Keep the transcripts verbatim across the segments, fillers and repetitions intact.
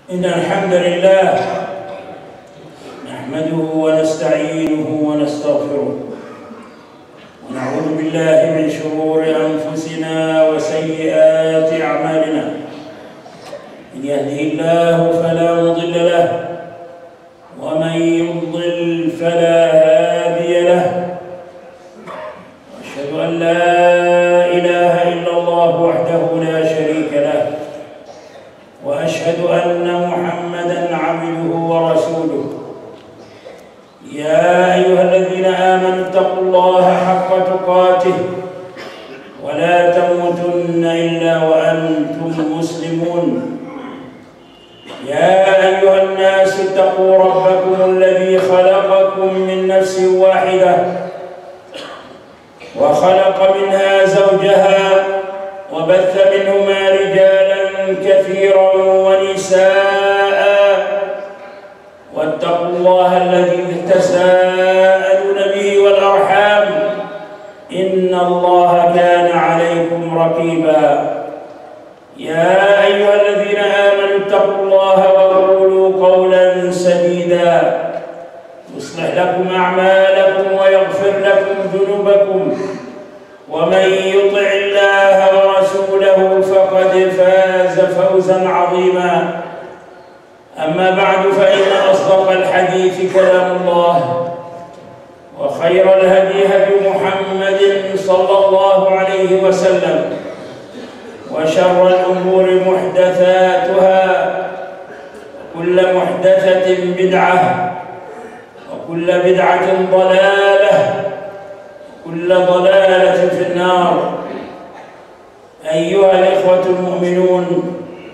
إن الحمد لله نحمده ونستعينه ونستغفره ونعوذ بالله من شرور أنفسنا وسيئات أعمالنا. من يهده الله فلا مضل له ومن يضلل فلا هادي له، وأشهد أن لا إله إلا الله وحده لا شريك له، وأشهد أن محمدًا عبده ورسوله. يا أيها الذين آمنوا اتقوا الله حق تقاته ولا تموتن إلا وأنتم مسلمون. يا أيها الناس اتقوا ربكم الذي خلقكم من نفس واحدة وخلق منها زوجها وبث منهما رجالا كثيرا ونساء، واتقوا الله الذي تساءلون به والأرحام إن الله كان عليكم رقيبا. يا أيها الذين آمنوا اتقوا الله وقولوا قولا سديدا يصلح لكم أعمالكم ويغفر لكم ذنوبكم، ومن يطع الله ورسوله فقد فاز فوزا عظيما. أما بعد، فإن أصدق الحديث كلام الله، وخير الهدي هدي محمد صلى الله عليه وسلم، وشر الأمور محدثاتها، وكل محدثة بدعة، وكل بدعة ضلالة، كل ضلالة في النار. أيها الإخوة المؤمنون،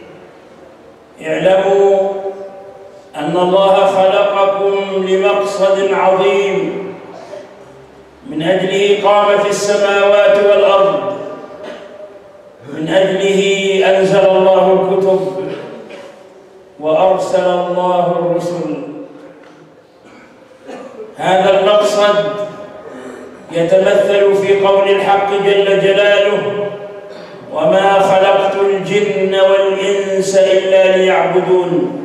اعلموا أن الله خلقكم لمقصد عظيم من أجله قام في السماوات والأرض، من أجله أنزل الله الكتب وأرسل الله الرسل. هذا المقصد يتمثل في قول الحق جل جلاله: وما خلقت الجن والإنس إلا ليعبدون.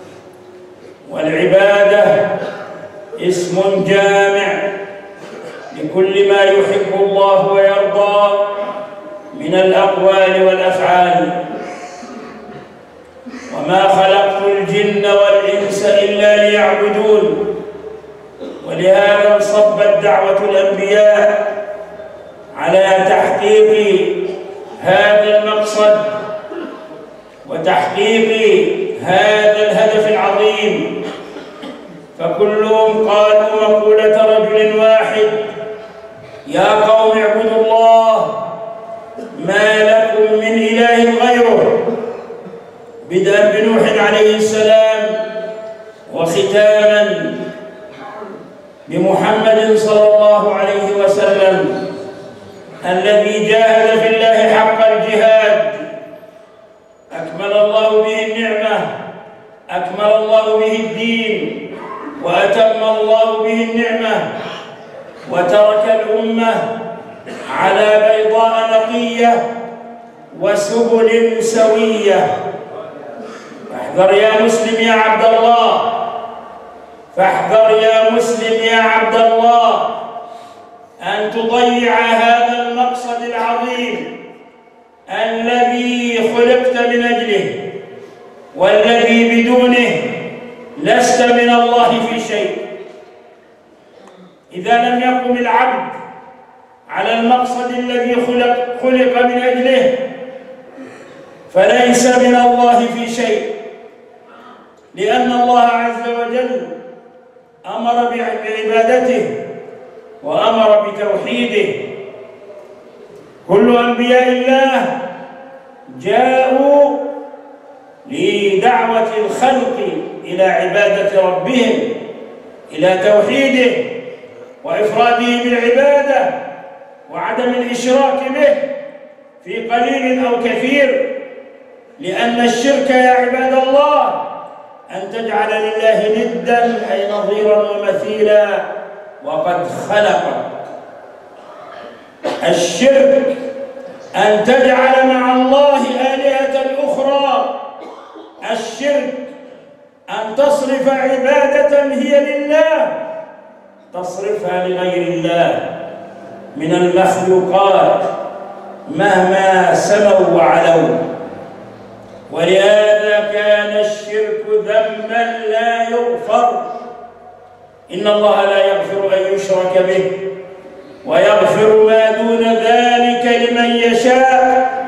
والعبادة اسم جامع لكل ما يحب الله ويرضى من الأقوال والأفعال. وما خلقت الجن والإنس إلا ليعبدون. ولهذا انصبت دعوة الأنبياء على تحقيق هذا المقصد وتحقيق هذا الهدف العظيم، فكلهم قالوا مقولة رجل واحد: يا قوم اعبدوا الله ما لكم من إله غيره، بدءا بنوح عليه السلام وختاما بمحمد صلى الله عليه وسلم الذي جاهد في الله حق الجهاد، أكمل الله به النعمة، أكمل الله به الدين، وأتم الله به النعمة، وترك الأمة على بيضاء نقية وسبل سوية. فاحذر يا مسلم يا عبد الله، فاحذر يا مسلم يا عبد الله أن تضيع هذا المقصد العظيم الذي خلقت من أجله، والذي بدونه لست من الله في شيء. إذا لم يقم العبد على المقصد الذي خلق, خلق من أجله فليس من الله في شيء، لأن الله عز وجل أمر بعبادته وأمر بتوحيده. كل أنبياء الله جاءوا لدعوة الخلق إلى عبادة ربهم، إلى توحيده وإفراده بالعبادة وعدم الإشراك به في قليل أو كثير. لأن الشرك يا عباد الله أن تجعل لله ندا أي نظيرا ومثيلا وقد خلق. الشرك أن تجعل مع الله آلهة أخرى. الشرك أن تصرف عبادة هي لله تصرفها لغير الله من المخلوقات مهما سموا وعلوا. ولهذا كان الشرك ذنبا لا يغفر. إن الله لا يغفر أن يشرك به ويغفر ما دون ذلك لمن يشاء.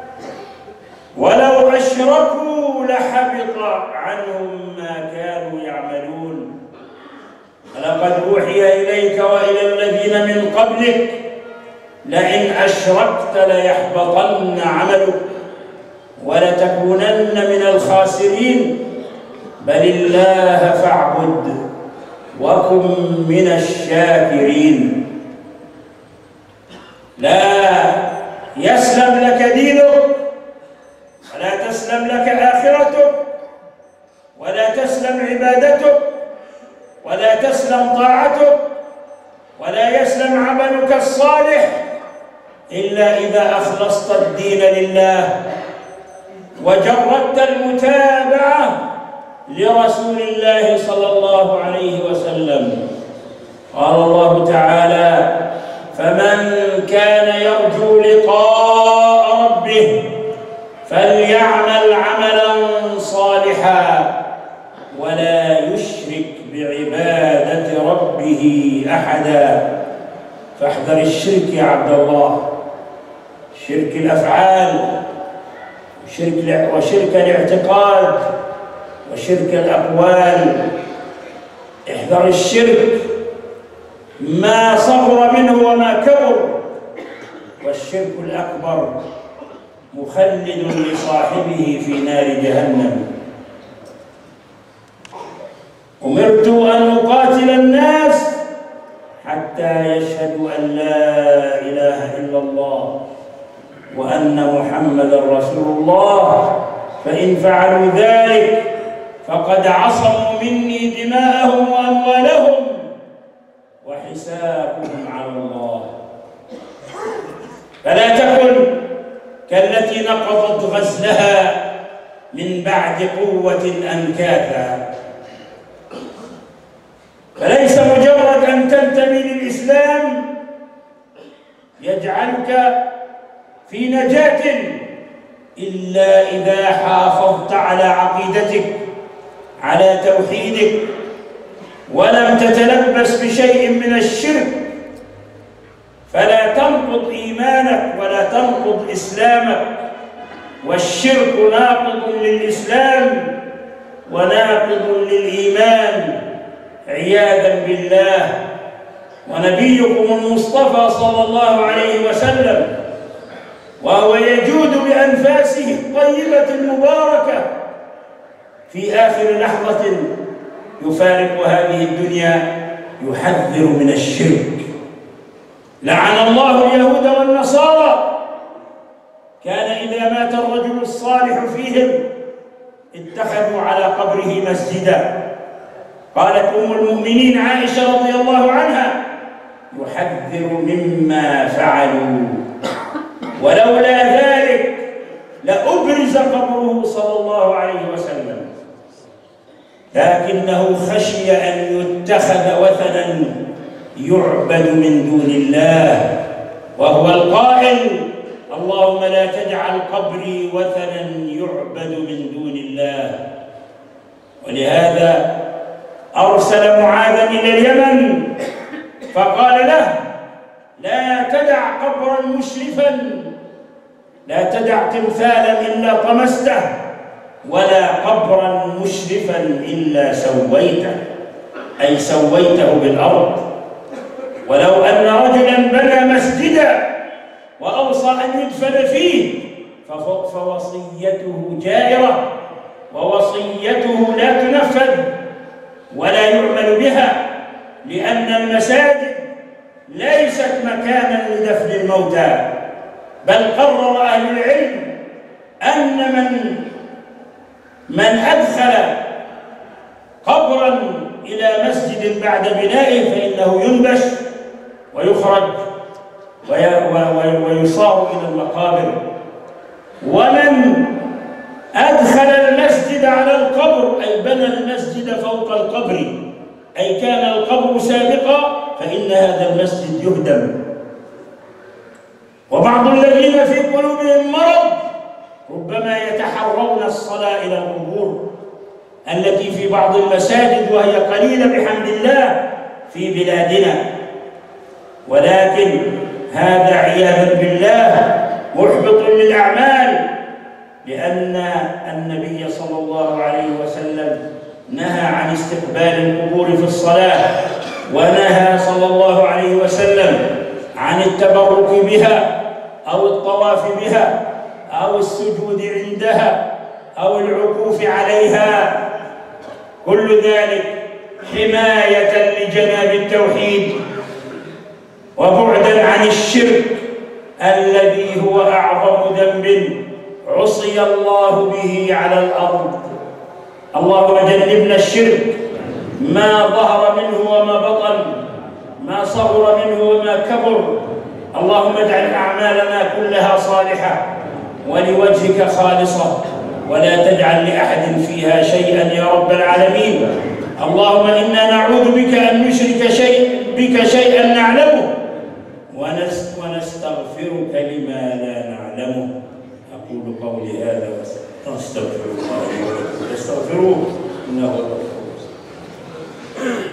ولو أشركوا لحبط عنهم ما كانوا يعملون. ولقد أوحي إليك وإلى الذين من قبلك لئن أشركت ليحبطن عملك ولتكونن من الخاسرين. بل الله فاعبد وكن من الشاكرين. لا يسلم لك دينك ولا تسلم لك آخرتك ولا تسلم عبادتك ولا تسلم طاعتك ولا يسلم عملك الصالح إلا إذا أخلصت الدين لله وجردت المتابعة لرسول الله صلى الله عليه وسلم. قال الله تعالى: فمن كان يرجو لقاء ربه فليعمل عملا صالحا ولا يشرك بعبادة ربه أحدا. فاحذر الشرك يا عبد الله، شرك الأفعال وشرك وشرك الاعتقاد وشرك الأقوال. احذر الشرك ما صغر منه وما كبر، والشرك الأكبر مخلد لصاحبه في نار جهنم. أمرت أن أقاتل الناس حتى يشهدوا أن لا إله إلا الله وأن محمدًا رسول الله، فإن فعلوا ذلك فقد عصموا مني دماءهم وأموالهم وحسابهم على الله. فلا تكن كالتي نقضت غزلها من بعد قوة أنكاثا. فليس مجرد أن تنتمي للإسلام يجعلك في نجاة إلا إذا حافظت على عقيدتك، على توحيدك، ولم تتلبس بشيء من الشرك، فلا تنقض إيمانك ولا تنقض إسلامك. والشرك ناقض للإسلام وناقض للإيمان عياذا بالله. ونبيكم المصطفى صلى الله عليه وسلم وهو يجود بأنفاسه الطيبة المباركة في آخر لحظة يفارق هذه الدنيا يحذر من الشرك. لعن الله اليهود والنصارى، كان إذا مات الرجل الصالح فيهم اتخذوا على قبره مسجدا. قالت أم المؤمنين عائشة رضي الله عنها: يحذر مما فعلوا، ولولا ذلك لأبرز قبره صلى الله عليه وسلم، لكنه خشي أن يتخذ وثنا يعبد من دون الله، وهو القائل: اللهم لا تجعل قبري وثنا يعبد من دون الله. ولهذا أرسل معاذا إلى اليمن فقال له: لا تدع قبرا مشرفا، لا تدع تمثالا إلا طمسته، ولا قبرا مشرفا إلا سويته، أي سويته بالأرض. ولو أن رجلا بنى مسجدا وأوصى أن يدفن فيه فوصيته جائرة، ووصيته لا تنفذ ولا يعمل بها، لأن المساجد ليست مكانا لدفن الموتى. بل قرر أهل العلم أن من من أدخل قبرا إلى مسجد بعد بنائه فإنه ينبش ويخرج ويصار إلى المقابر. ومن أدخل المسجد على القبر، أي أي بنى المسجد فوق القبر، أي كان القبر سابقا، فإن هذا المسجد يهدم. وبعض الذين في قلوبهم مرض ربما يتحرون الصلاة إلى القبور التي في بعض المساجد، وهي قليلة بحمد الله في بلادنا، ولكن هذا عياذا بالله محبط للأعمال، لأن النبي صلى الله عليه وسلم نهى عن استقبال القبور في الصلاة، ونهى صلى الله عليه وسلم عن التبرك بها أو الطواف بها أو السجود عندها أو العكوف عليها، كل ذلك حماية لجناب التوحيد وبعدا عن الشرك الذي هو أعظم ذنب عصي الله به على الأرض. اللهم جنبنا الشرك ما ظهر منه وما بطن، ما صغر منه وما كبر. اللهم اجعل أعمالنا كلها صالحة ولوجهك خالصة، ولا تجعل لأحد فيها شيئا يا رب العالمين. اللهم إنا نعوذ بك أن نشرك شيء بك شيئا نعلمه ونستغفرك لما لا نعلمه. أقول قولي هذا وأستغفر الله لي ولكم فاستغفروه إنه هو الغفور الرحيم.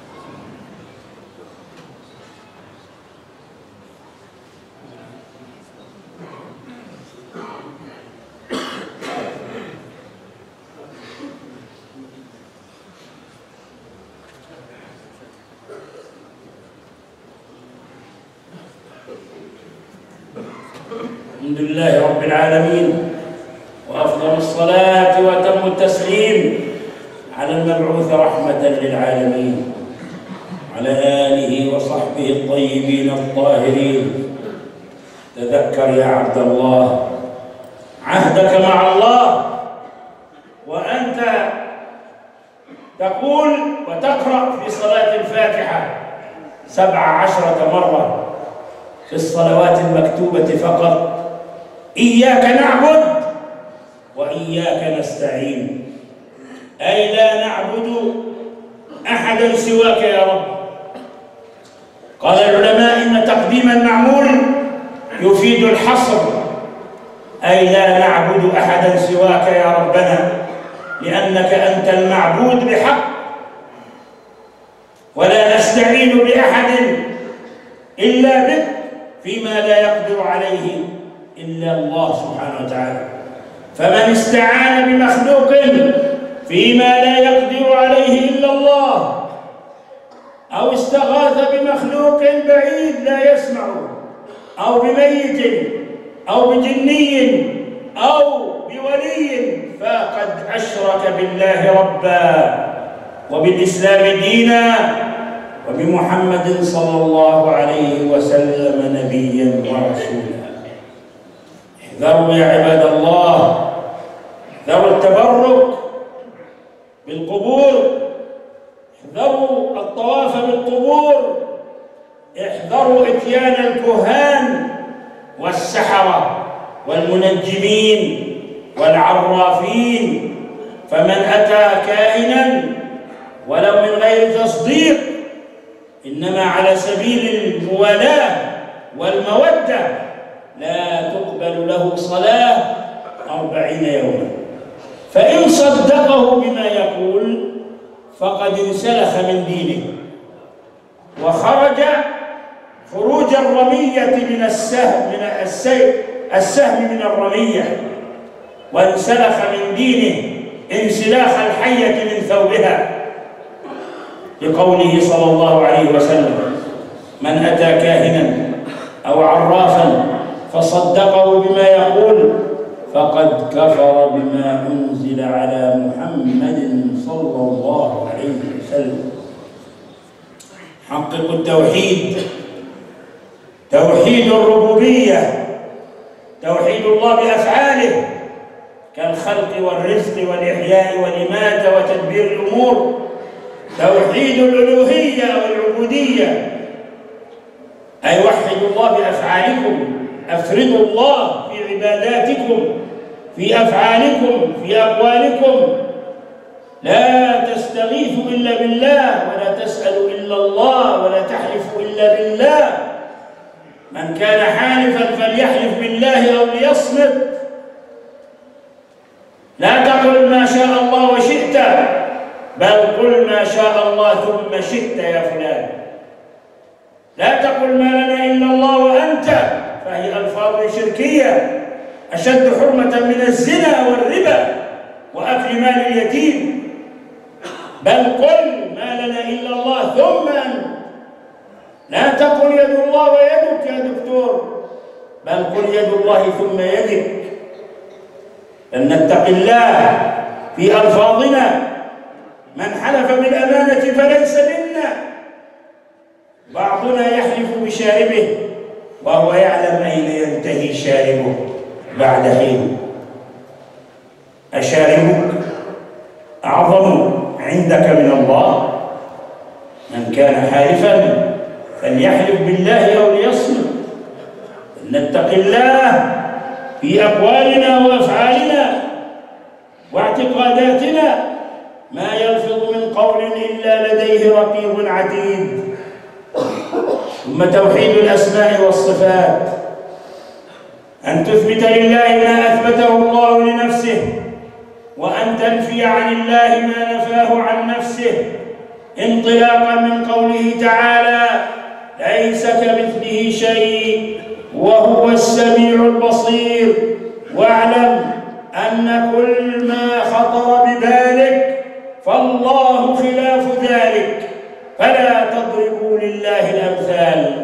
الحمد لله رب العالمين، وأفضل الصلاة وأتم التسليم على المبعوث رحمة للعالمين، على آله وصحبه الطيبين الطاهرين. تذكر يا عبد الله عهدك مع الله، وأنت تقول وتقرأ في صلاة الفاتحة سبع عشرة مرة في الصلوات المكتوبة فقط: إياك نعبد وإياك نستعين، أي لا نعبد أحدا سواك يا رب. قال العلماء إن تقديم المعمول يفيد الحصر، أي لا نعبد أحدا سواك يا ربنا، لأنك أنت المعبود بحق، ولا نستعين بأحد إلا بك فيما لا يقدر عليه إلا الله سبحانه وتعالى. فمن استعان بمخلوق فيما لا يقدر عليه إلا الله، أو استغاث بمخلوق بعيد لا يسمع، أو بميت أو بجني أو بولي، فقد أشرك بالله ربا وبالإسلام دينا وبمحمد صلى الله عليه وسلم نبيا ورسولا. احذروا يا عباد الله، احذروا التبرك بالقبور، احذروا الطواف بالقبور، احذروا اتيان الكهان والسحرة والمنجمين والعرافين. فمن أتى كاهنا ولو من غير تصديق، إنما على سبيل الموالاة والمودة، لا تقبل له صلاة أربعين يوما. فإن صدقه بما يقول فقد انسلخ من دينه وخرج خروج الرمية من السهم من السيف السهم من الرمية، وانسلخ من دينه انسلاخ الحية من ثوبها، لقوله صلى الله عليه وسلم: من أتى كاهنا أو عرافا فصدقه بما يقول فقد كفر بما أنزل على محمد صلى الله عليه وسلم. حققوا التوحيد، توحيد الربوبية، توحيد الله بأفعاله كالخلق والرزق والإحياء والإماتة وتدبير الأمور، توحيد الألوهية والعبودية، أي وحدوا الله بأفعالكم، أفردوا الله في عباداتكم، في أفعالكم، في أقوالكم، لا تستغيث إلا بالله، ولا تسأل إلا الله، ولا تحلف إلا بالله. من كان حالفا فليحلف بالله أو ليصمت. لا تقل ما شاء الله وشئت، بل قل ما شاء الله ثم شئت يا فلان. لا تقل ما لنا إلا الله وأنت، فهي ألفاظ شركية أشد حرمة من الزنا والربا وأكل مال اليتيم. بل قل ما لنا إلا الله ثم أنت. لا تقل يد الله ويدك يا دكتور، بل قل يد الله ثم يدك. أن نتقي الله في ألفاظنا. من حلف بالأمانة فليس منا. بعضنا يحلف بشاربه وهو يعلم أين ينتهي شاربه بعد حين. أشاربك أعظم عندك من الله؟ من كان حالفا فليحلف بالله أو ليصمت. نتقي الله في أقوالنا وأفعالنا واعتقاداتنا. ما يلفظ من قول إلا لديه رقيب عتيد. ثم توحيد الأسماء والصفات، أن تثبت لله ما أثبته الله لنفسه، وأن تنفي عن الله ما نفاه عن نفسه، انطلاقا من قوله تعالى: ليس كمثله شيء وهو السميع البصير. واعلم أن كل ما خطر ببالك فالله خلاف ذلك، فلا تضربوا لله الأمثال.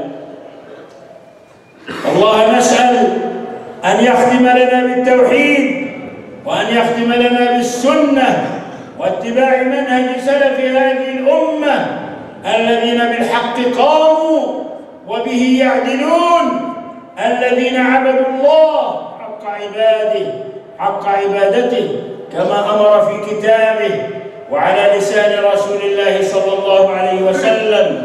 الله نسأل أن يختم لنا بالتوحيد، وأن يختم لنا بالسنة واتباع منهج سلف هذه الأمة الذين بالحق قاموا وبه يعدلون، الذين عبدوا الله حق عباده حق عبادته كما أمر في كتابه وعلى لسان رسول الله صلى الله عليه وسلم.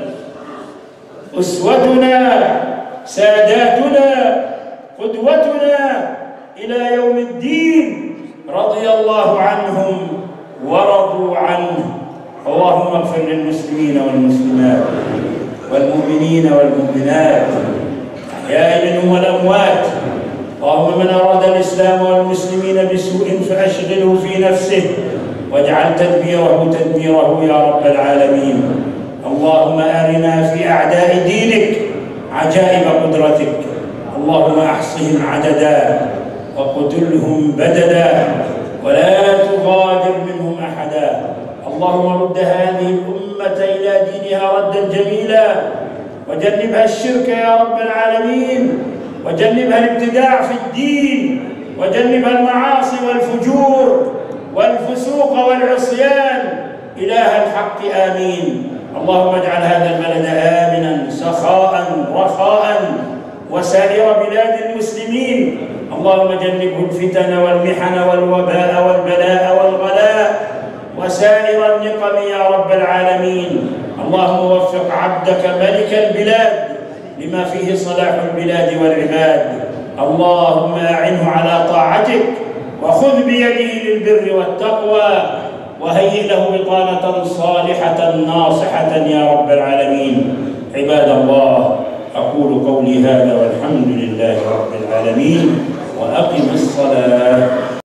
أسوتنا، ساداتنا، قدوتنا إلى يوم الدين، رضي الله عنهم ورضوا عنه. اللهم اغفر للمسلمين والمسلمات والمؤمنين والمؤمنات الأحياء منهم والأموات. اللهم من أراد الإسلام والمسلمين بسوء فأشغله في نفسه، واجعل تدبيره تدميره يا رب العالمين. اللهم أرنا في أعداء دينك عجائب قدرتك. اللهم أحصهم عددا وقتلهم بددا ولا تغادر منهم أحدا. اللهم رد هذه الأمة إلى دينها ردا جميلا، وجنبها الشرك يا رب العالمين، وجنبها الابتداع في الدين، وجنبها المعاصي والفجور والفسوق والعصيان. إله الحق آمين. اللهم اجعل هذا البلد آمنا سخاء رخاء وسائر بلاد المسلمين. اللهم جنبه الفتن والمحن والوباء والبلاء والغلاء وسائر النقم يا رب العالمين. اللهم وفق عبدك ملك البلاد لما فيه صلاح البلاد والعباد. اللهم أعنه على طاعتك، وخذ بيده للبر والتقوى، وهيئ له بطانة صالحة ناصحة يا رب العالمين. عباد الله، أقول قولي هذا والحمد لله رب العالمين، وأقم الصلاة.